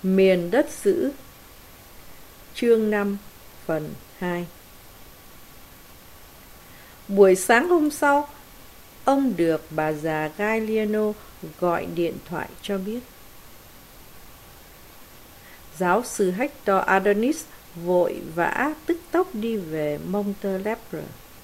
Miền đất dữ. Chương 5 phần 2. Buổi sáng hôm sau, ông được bà già Gagliano gọi điện thoại cho biết. Giáo sư Hector Adonis vội vã tức tốc đi về Montelepre.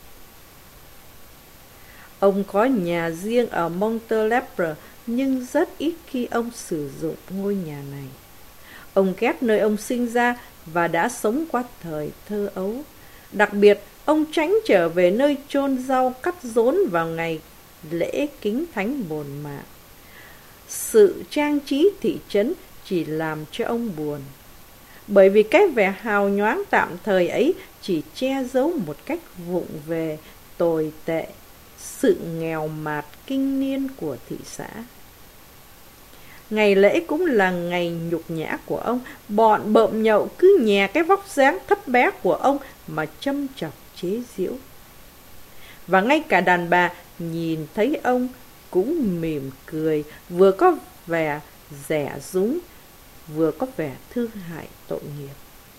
Ông có nhà riêng ở Montelepre, nhưng rất ít khi ông sử dụng ngôi nhà này. Ông ghét nơi ông sinh ra và đã sống qua thời thơ ấu. Đặc biệt, ông tránh trở về nơi chôn rau cắt rốn vào ngày lễ kính thánh Bồn Mạ. Sự trang trí thị trấn chỉ làm cho ông buồn, bởi vì cái vẻ hào nhoáng tạm thời ấy chỉ che giấu một cách vụng về, tồi tệ, sự nghèo mạt kinh niên của thị xã. Ngày lễ cũng là ngày nhục nhã của ông. Bọn bợm nhậu cứ nhè cái vóc dáng thấp bé của ông mà châm chọc chế giễu. Và ngay cả đàn bà nhìn thấy ông cũng mỉm cười, vừa có vẻ dè dúng, vừa có vẻ thương hại tội nghiệp.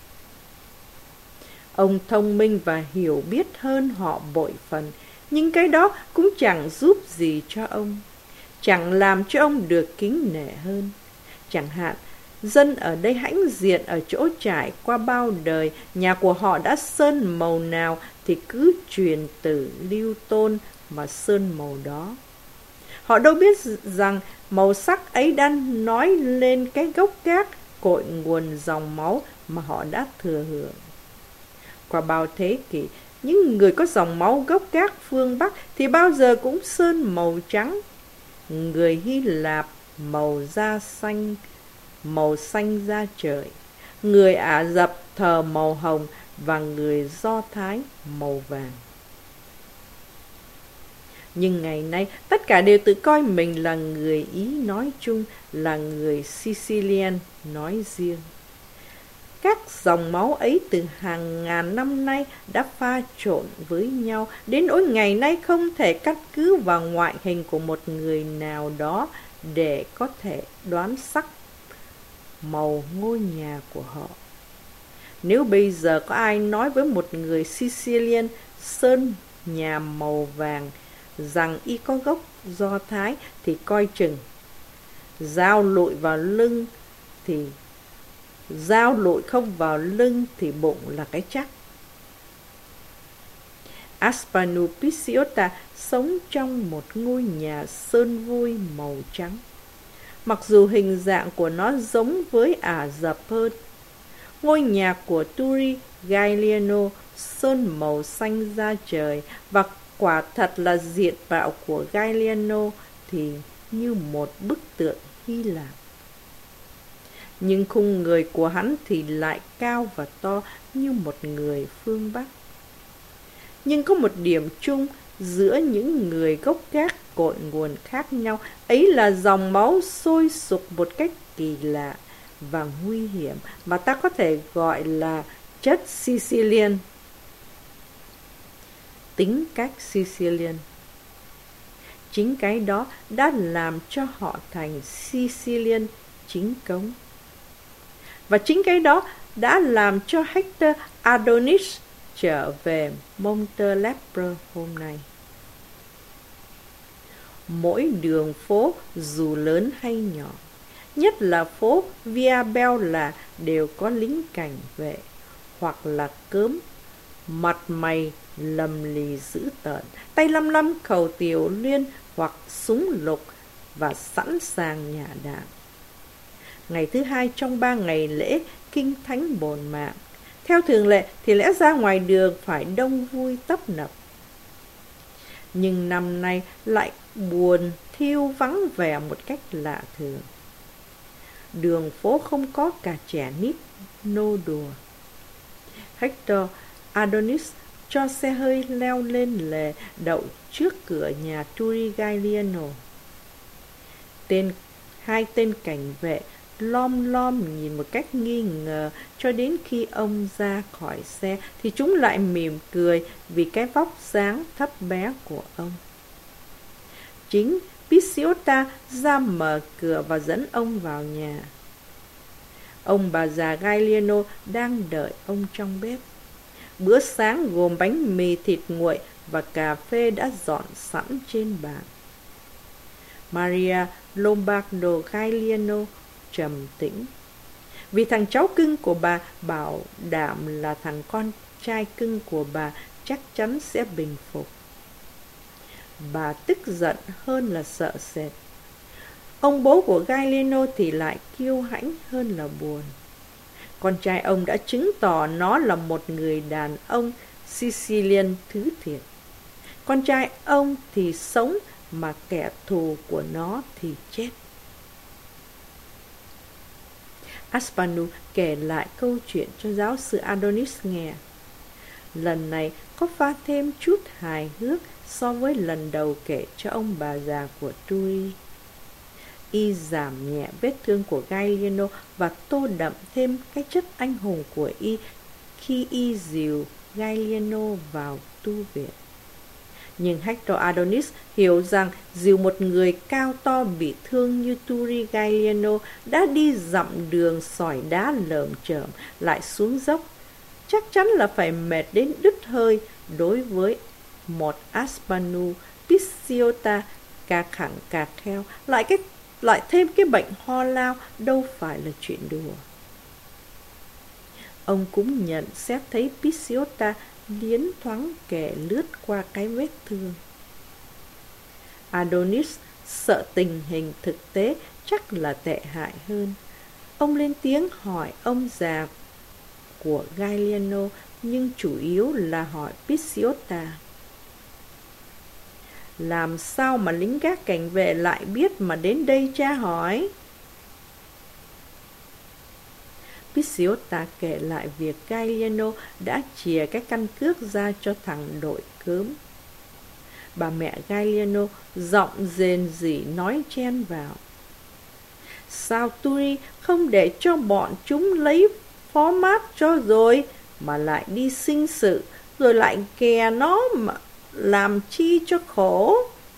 Ông thông minh và hiểu biết hơn họ bội phần, nhưng cái đó cũng chẳng giúp gì cho ông, chẳng làm cho ông được kính nể hơn. Chẳng hạn, dân ở đây hãnh diện ở chỗ trải qua bao đời, nhà của họ đã sơn màu nào thì cứ truyền từ lưu tôn mà sơn màu đó. Họ đâu biết rằng màu sắc ấy đang nói lên cái gốc gác, cội nguồn dòng máu mà họ đã thừa hưởng. Qua bao thế kỷ, những người có dòng máu gốc gác phương Bắc thì bao giờ cũng sơn màu trắng. Người Hy Lạp màu da xanh, màu xanh da trời. Người Ả Rập thờ màu hồng và người Do Thái màu vàng. Nhưng ngày nay, tất cả đều tự coi mình là người Ý nói chung, là người Sicilian nói riêng. Các dòng máu ấy từ hàng ngàn năm nay đã pha trộn với nhau, đến nỗi ngày nay không thể căn cứ vào ngoại hình của một người nào đó để có thể đoán sắc màu ngôi nhà của họ. Nếu bây giờ có ai nói với một người Sicilian sơn nhà màu vàng rằng y có gốc Do Thái thì coi chừng. Dao lội không vào lưng thì bụng là cái chắc. Aspano Picciota sống trong một ngôi nhà sơn vôi màu trắng. Mặc dù hình dạng của nó giống với Ả Rập hơn. Ngôi nhà của Turi Gagliano sơn màu xanh da trời, và quả thật là diện mạo của Gagliano thì như một bức tượng Hy Lạp. Nhưng khung người của hắn thì lại cao và to như một người phương Bắc. Nhưng có một điểm chung giữa những người gốc gác cội nguồn khác nhau, ấy là dòng máu sôi sục một cách kỳ lạ và nguy hiểm mà ta có thể gọi là chất Sicilian. Tính cách Sicilian. Chính cái đó đã làm cho họ thành Sicilian chính cống. Và chính cái đó đã làm cho Hector Adonis trở về Montelepre hôm nay. Mỗi đường phố dù lớn hay nhỏ, nhất là phố Via Bella, đều có lính cảnh vệ hoặc là cớm, mặt mày lầm lì dữ tợn, tay lăm lăm khẩu tiểu liên hoặc súng lục và sẵn sàng nhả đạn. Ngày thứ hai trong 3 ngày lễ kinh thánh Bồn Mạ, theo thường lệ thì lẽ ra ngoài đường phải đông vui tấp nập. Nhưng năm nay lại buồn thiêu vắng vẻ một cách lạ thường. Đường phố không có cả trẻ nít nô đùa. Hector Adonis cho xe hơi leo lên lề đậu trước cửa nhà Turi Gagliano. Hai tên cảnh vệ lom lom nhìn một cách nghi ngờ cho đến khi ông ra khỏi xe thì chúng lại mỉm cười vì cái vóc dáng thấp bé của ông. Chính Picciota ra mở cửa và dẫn ông vào nhà. Ông bà già Gagliano đang đợi ông trong bếp. Bữa sáng gồm bánh mì thịt nguội và cà phê đã dọn sẵn trên bàn. Maria Lombardo Gagliano trầm tĩnh, vì thằng cháu cưng của bà bảo đảm là thằng con trai cưng của bà chắc chắn sẽ bình phục. Bà tức giận hơn là sợ sệt. Ông bố của Gagliano thì lại kiêu hãnh hơn là buồn. Con trai ông đã chứng tỏ nó là một người đàn ông Sicilian thứ thiệt. Con trai ông thì sống mà kẻ thù của nó thì chết. Asparuh kể lại câu chuyện cho giáo sư Adonis nghe. Lần này có pha thêm chút hài hước so với lần đầu kể cho ông bà già của Turi. Y giảm nhẹ vết thương của Gagliano và tô đậm thêm cái chất anh hùng của Y khi Y dìu Gagliano vào tu viện. Nhưng Hector Adonis hiểu rằng dìu một người cao to bị thương như Turi Gagliano đã đi dặm đường sỏi đá lởm chởm lại xuống dốc, chắc chắn là phải mệt đến đứt hơi đối với một Asparuh Picciota cà khẳng cà kheo, lại thêm cái bệnh ho lao đâu phải là chuyện đùa. Ông cũng nhận xét thấy Picciota liến thoáng kẻ lướt qua cái vết thương. Adonis sợ tình hình thực tế chắc là tệ hại hơn. Ông lên tiếng hỏi ông già của Gagliano, nhưng chủ yếu là hỏi Picciota. Làm sao mà lính gác cảnh vệ lại biết mà đến đây tra hỏi? Picciota kể lại việc Gagliano đã chìa cái căn cước ra cho thằng đội cớm. Bà mẹ Gagliano giọng rền rỉ nói chen vào. Sao Turi không để cho bọn chúng lấy phó mát cho rồi, mà lại đi sinh sự, rồi lại kè nó mà làm chi cho khổ?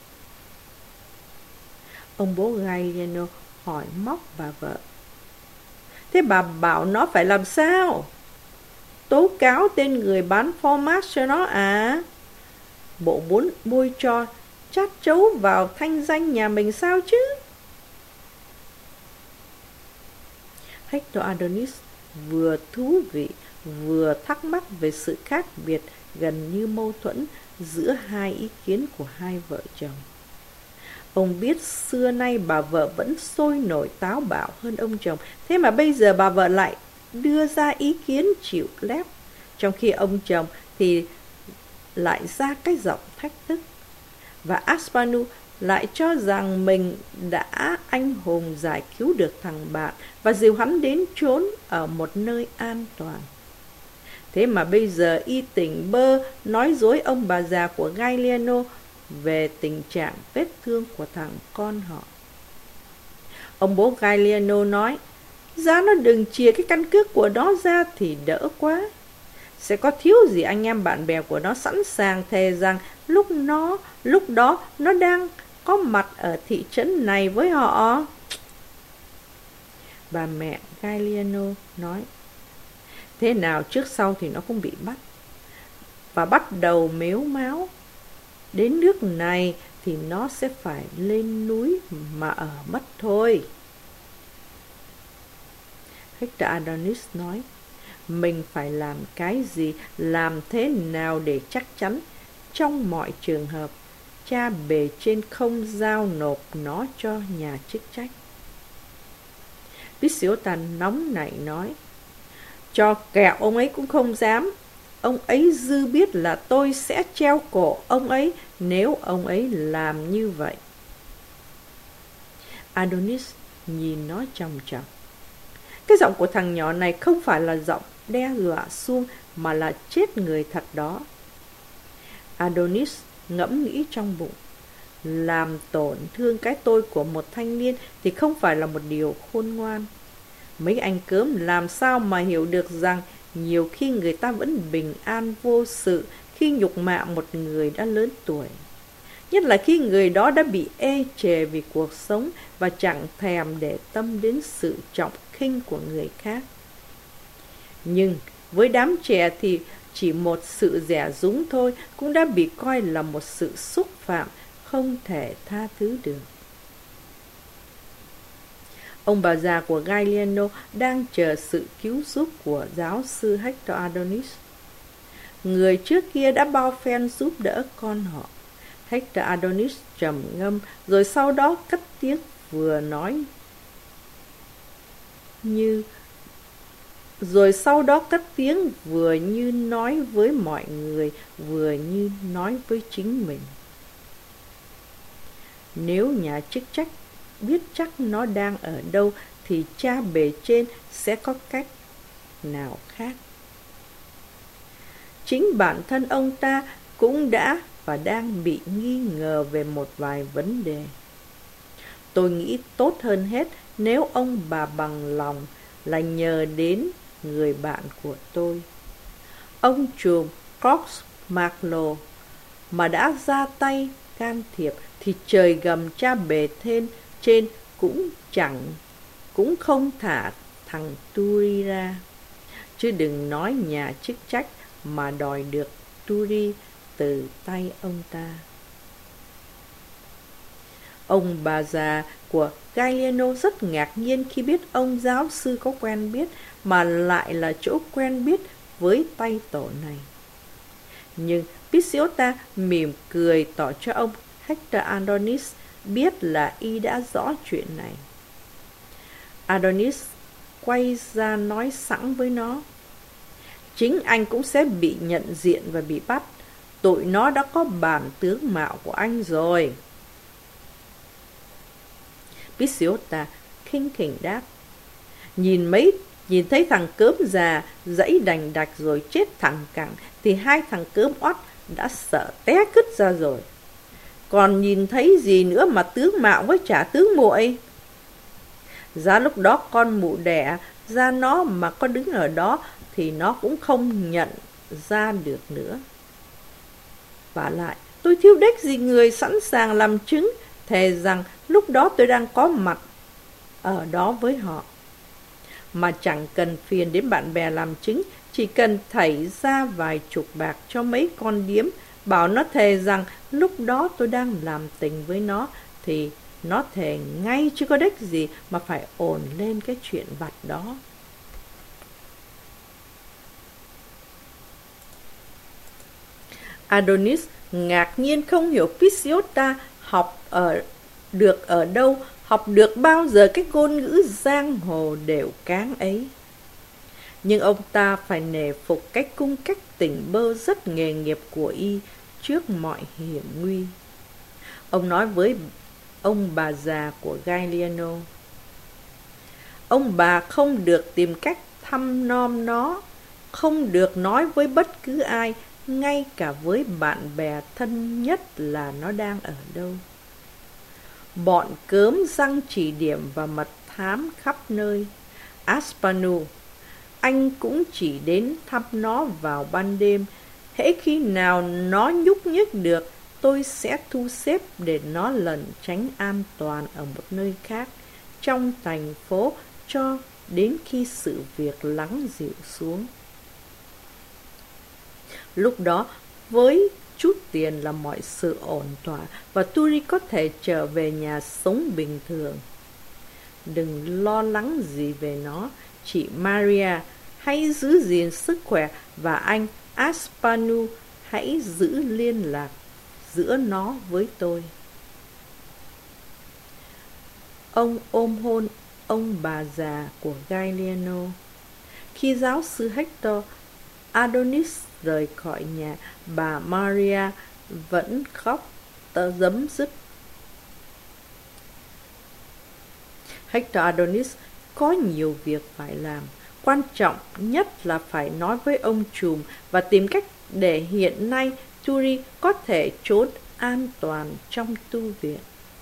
Ông bố Gagliano hỏi móc bà vợ. Thế bà bảo nó phải làm sao? Tố cáo tên người bán format cho nó à? Bộ muốn bôi cho chát chấu vào thanh danh nhà mình sao chứ? Hector Adonis vừa thú vị vừa thắc mắc về sự khác biệt gần như mâu thuẫn giữa hai ý kiến của hai vợ chồng. Ông biết xưa nay bà vợ vẫn sôi nổi táo bạo hơn ông chồng, thế mà bây giờ bà vợ lại đưa ra ý kiến chịu lép, trong khi ông chồng thì lại ra cái giọng thách thức. Và Asparuh lại cho rằng mình đã anh hùng giải cứu được thằng bạn và dìu hắn đến trốn ở một nơi an toàn. Thế mà bây giờ Y tỉnh bơ nói dối ông bà già của Gagliano về tình trạng vết thương của thằng con họ. Ông bố Gagliano nói, giá nó đừng chìa cái căn cước của nó ra thì đỡ quá. Sẽ có thiếu gì anh em bạn bè của nó sẵn sàng thề rằng lúc đó nó đang có mặt ở thị trấn này với họ. Bà mẹ Gagliano nói, thế nào trước sau thì nó cũng bị bắt, và bắt đầu mếu máo. Đến nước này thì nó sẽ phải lên núi mà ở mất thôi. Hector Adonis nói, mình phải làm cái gì, làm thế nào để chắc chắn trong mọi trường hợp cha bề trên không giao nộp nó cho nhà chức trách. Picciota nóng nảy nói, cho kẹo ông ấy cũng không dám. Ông ấy dư biết là tôi sẽ treo cổ ông ấy nếu ông ấy làm như vậy. Adonis nhìn nó chòng chọc. Cái giọng của thằng nhỏ này không phải là giọng đe dọa suông, mà là chết người thật đó. Adonis ngẫm nghĩ trong bụng, làm tổn thương cái tôi của một thanh niên thì không phải là một điều khôn ngoan. Mấy anh cớm làm sao mà hiểu được rằng nhiều khi người ta vẫn bình an vô sự khi nhục mạ một người đã lớn tuổi. nhất là khi người đó đã bị ê chề vì cuộc sống và chẳng thèm để tâm đến sự trọng khinh của người khác. Nhưng với đám trẻ thì chỉ một sự dè dúng thôi cũng đã bị coi là một sự xúc phạm không thể tha thứ được. Ông bà già của Galliano đang chờ sự cứu giúp của giáo sư Hector Adonis. Người trước kia đã bao phen giúp đỡ con họ. Hector Adonis trầm ngâm, rồi sau đó cất tiếng vừa như nói với mọi người, vừa như nói với chính mình. Nếu nhà chức trách biết chắc nó đang ở đâu thì cha bề trên sẽ có cách nào khác. Chính bản thân ông ta cũng đã và đang bị nghi ngờ về một vài vấn đề. Tôi nghĩ tốt hơn hết nếu ông bà bằng lòng là nhờ đến người bạn của tôi, ông trùm Cox Maclow, mà đã ra tay can thiệp thì trời gầm cha bề trên cũng không thả thằng Turi ra. Chứ đừng nói nhà chức trách mà đòi được Turi từ tay ông ta. Ông bà già của Galliano rất ngạc nhiên khi biết ông giáo sư có quen biết, mà lại là chỗ quen biết với tay tổ này. Nhưng Pisiota mỉm cười tỏ cho ông Hector Adonis biết là y đã rõ chuyện này. Adonis quay ra nói sẵn với nó: chính anh cũng sẽ bị nhận diện và bị bắt. Tụi nó đã có bản tướng mạo của anh rồi. Pisiota khinh khỉnh đáp: Nhìn thấy thằng cớm già dãy đành đạch rồi chết thẳng cẳng thì hai thằng cớm oắt đã sợ té cứt ra rồi. Còn nhìn thấy gì nữa mà tướng mạo với chả tướng muội. Giá lúc đó con mụ đẻ ra nó mà có đứng ở đó thì nó cũng không nhận ra được nữa. Vả lại, tôi thiếu đếch gì người sẵn sàng làm chứng, thề rằng lúc đó tôi đang có mặt ở đó với họ. Mà chẳng cần phiền đến bạn bè làm chứng, chỉ cần thảy ra vài chục bạc cho mấy con điếm, bảo nó thề rằng lúc đó tôi đang làm tình với nó, thì nó thề ngay chứ có đếch gì mà phải ồn lên cái chuyện vặt đó. Adonis ngạc nhiên không hiểu Pisiota học được bao giờ cái ngôn ngữ giang hồ đều cáng ấy. Nhưng ông ta phải nể phục cách cung cách tỉnh bơ rất nghề nghiệp của y trước mọi hiểm nguy. Ông nói với ông bà già của Galliano: ông bà không được tìm cách thăm nom nó, không được nói với bất cứ ai, ngay cả với bạn bè thân nhất là nó đang ở đâu. Bọn cớm răng chỉ điểm và mật thám khắp nơi. Aspanu, anh cũng chỉ đến thăm nó vào ban đêm. Hễ khi nào nó nhúc nhích được, tôi sẽ thu xếp để nó lẩn tránh an toàn ở một nơi khác trong thành phố cho đến khi sự việc lắng dịu xuống. Lúc đó, với chút tiền là mọi sự ổn thỏa và Turi có thể trở về nhà sống bình thường. Đừng lo lắng gì về nó, chị Maria hãy giữ gìn sức khỏe và anh Aspanu hãy giữ liên lạc giữa nó với tôi. Ông ôm hôn ông bà già của Galliano. Khi giáo sư Hector Adonis rời khỏi nhà, bà Maria vẫn khóc rấm dứt. Hector Adonis có nhiều việc phải làm. Quan trọng nhất là phải nói với ông trùm và tìm cách để hiện nay Turi có thể trốn an toàn trong tu viện.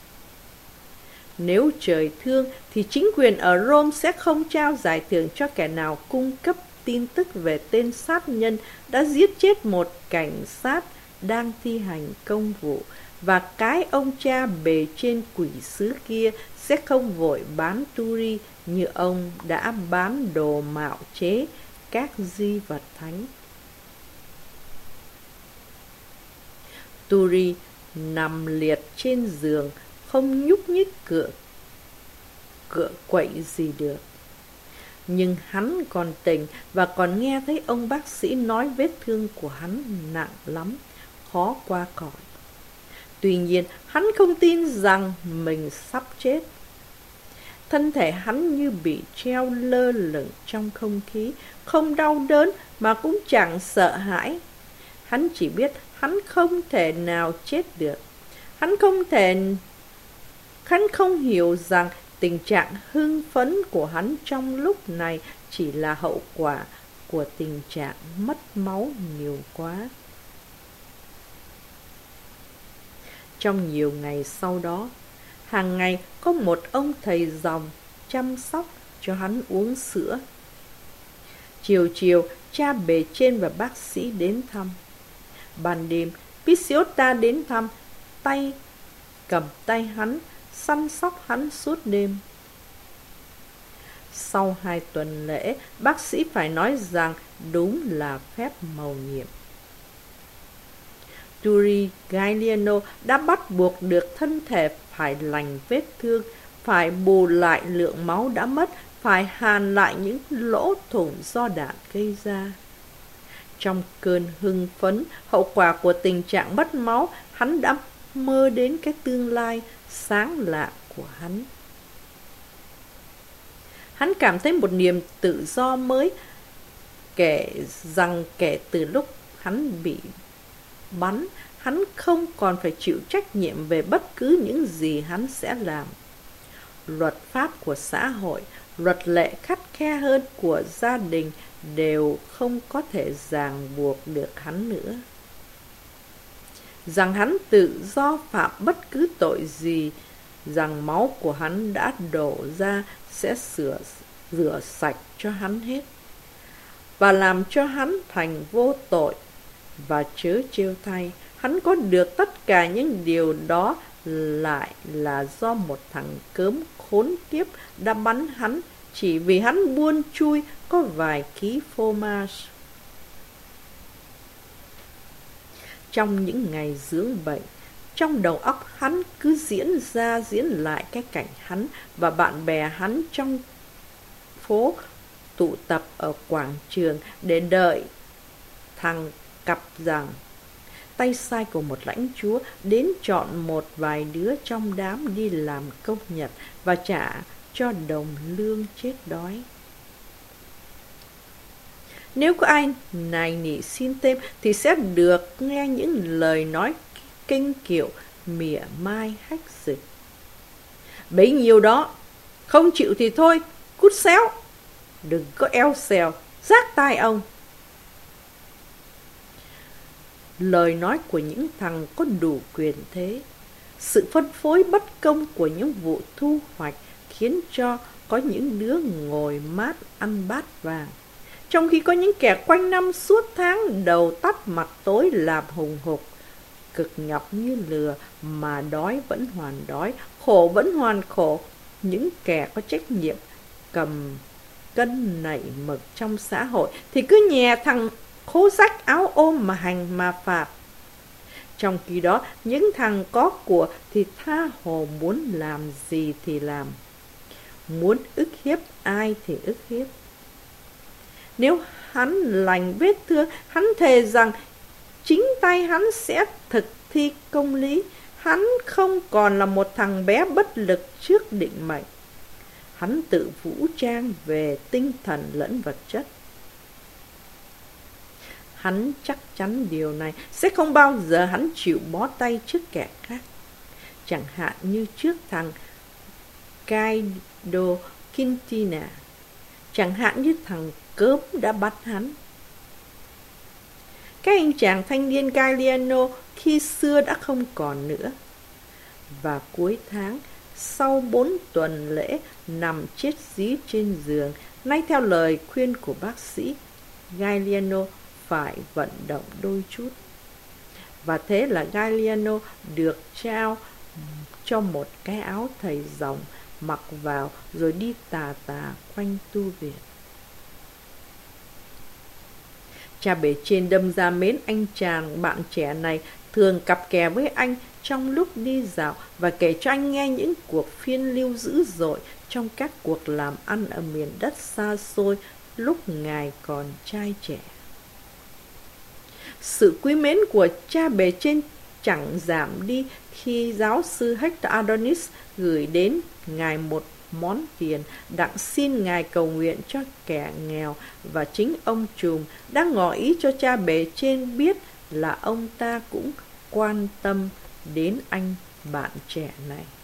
Nếu trời thương thì chính quyền ở Rome sẽ không trao giải thưởng cho kẻ nào cung cấp tin tức về tên sát nhân đã giết chết một cảnh sát đang thi hành công vụ và cái ông cha bề trên quỷ sứ kia sẽ không vội bán Turi như ông đã bán đồ mạo chế các di vật thánh. Turi nằm liệt trên giường, không nhúc nhích cựa quậy gì được. Nhưng hắn còn tỉnh và còn nghe thấy ông bác sĩ nói vết thương của hắn nặng lắm, khó qua khỏi. Tuy nhiên, hắn không tin rằng mình sắp chết. Thân thể hắn như bị treo lơ lửng trong không khí, không đau đớn mà cũng chẳng sợ hãi. Hắn chỉ biết hắn không thể nào chết được. Hắn không hiểu rằng tình trạng hưng phấn của hắn trong lúc này chỉ là hậu quả của tình trạng mất máu nhiều quá. Trong nhiều ngày sau đó, hàng ngày có một ông thầy dòng chăm sóc cho hắn uống sữa. Chiều chiều, cha bề trên và bác sĩ đến thăm. Ban đêm, Pisiota đến thăm, cầm tay hắn, săn sóc hắn suốt đêm. Sau 2 tuần lễ, bác sĩ phải nói rằng đúng là phép mầu nhiệm. Turi Gagliano đã bắt buộc được thân thể phải lành vết thương, phải bù lại lượng máu đã mất, phải hàn lại những lỗ thủng do đạn gây ra. Trong cơn hưng phấn, hậu quả của tình trạng mất máu, hắn đã mơ đến cái tương lai sáng lạ của hắn. Hắn cảm thấy một niềm tự do mới, kể từ lúc hắn bị bắn, hắn không còn phải chịu trách nhiệm về bất cứ những gì hắn sẽ làm. Luật pháp của xã hội, luật lệ khắt khe hơn của gia đình đều không có thể ràng buộc được hắn nữa. Rằng hắn tự do phạm bất cứ tội gì, rằng máu của hắn đã đổ ra sẽ rửa sạch cho hắn hết và làm cho hắn thành vô tội. Và chớ trêu thay, hắn có được tất cả những điều đó lại là do một thằng cớm khốn kiếp đã bắn hắn chỉ vì hắn buôn chui có vài ký phô mai. Trong những ngày dưỡng bệnh, trong đầu óc hắn cứ diễn lại cái cảnh hắn và bạn bè hắn trong phố tụ tập ở quảng trường để đợi thằng cặp rằng tay sai của một lãnh chúa đến chọn một vài đứa trong đám đi làm công nhật và trả cho đồng lương chết đói. Nếu có ai nài nỉ xin thêm thì sẽ được nghe những lời nói kinh kiệu, mỉa mai hách dịch. Bấy nhiêu đó, không chịu thì thôi, cút xéo, đừng có eo xèo, rác tai ông. Lời nói của những thằng có đủ quyền thế, sự phân phối bất công của những vụ thu hoạch khiến cho có những đứa ngồi mát ăn bát vàng, trong khi có những kẻ quanh năm suốt tháng đầu tắt mặt tối làm hùng hục, cực nhọc như lừa mà đói vẫn hoàn đói, khổ vẫn hoàn khổ. Những kẻ có trách nhiệm cầm cân nảy mực trong xã hội thì cứ nhè thằng khố rách áo ôm mà hành mà phạt. Trong khi đó, những thằng có của thì tha hồ muốn làm gì thì làm, muốn ức hiếp ai thì ức hiếp. Nếu hắn lành vết thương, hắn thề rằng chính tay hắn sẽ thực thi công lý. Hắn không còn là một thằng bé bất lực trước định mệnh. Hắn tự vũ trang về tinh thần lẫn vật chất. Hắn chắc chắn điều này sẽ không bao giờ hắn chịu bó tay trước kẻ khác. Chẳng hạn như trước thằng Guido Quintina, chẳng hạn như thằng cớm đã bắt hắn. Các anh chàng thanh niên Gagliano khi xưa đã không còn nữa. Và cuối tháng, sau 4 tuần lễ nằm chết dí trên giường, nay theo lời khuyên của bác sĩ, Gagliano phải vận động đôi chút. Và thế là Galliano được trao cho một cái áo thầy rồng mặc vào rồi đi tà tà quanh tu viện. Cha bề trên đâm ra mến anh chàng bạn trẻ này, thường cặp kè với anh trong lúc đi dạo và kể cho anh nghe những cuộc phiên lưu dữ dội trong các cuộc làm ăn ở miền đất xa xôi lúc ngài còn trai trẻ. Sự quý mến của cha bề trên chẳng giảm đi khi giáo sư Hector Adonis gửi đến ngài một món tiền đặng xin ngài cầu nguyện cho kẻ nghèo, và chính ông trùm đã ngỏ ý cho cha bề trên biết là ông ta cũng quan tâm đến anh bạn trẻ này.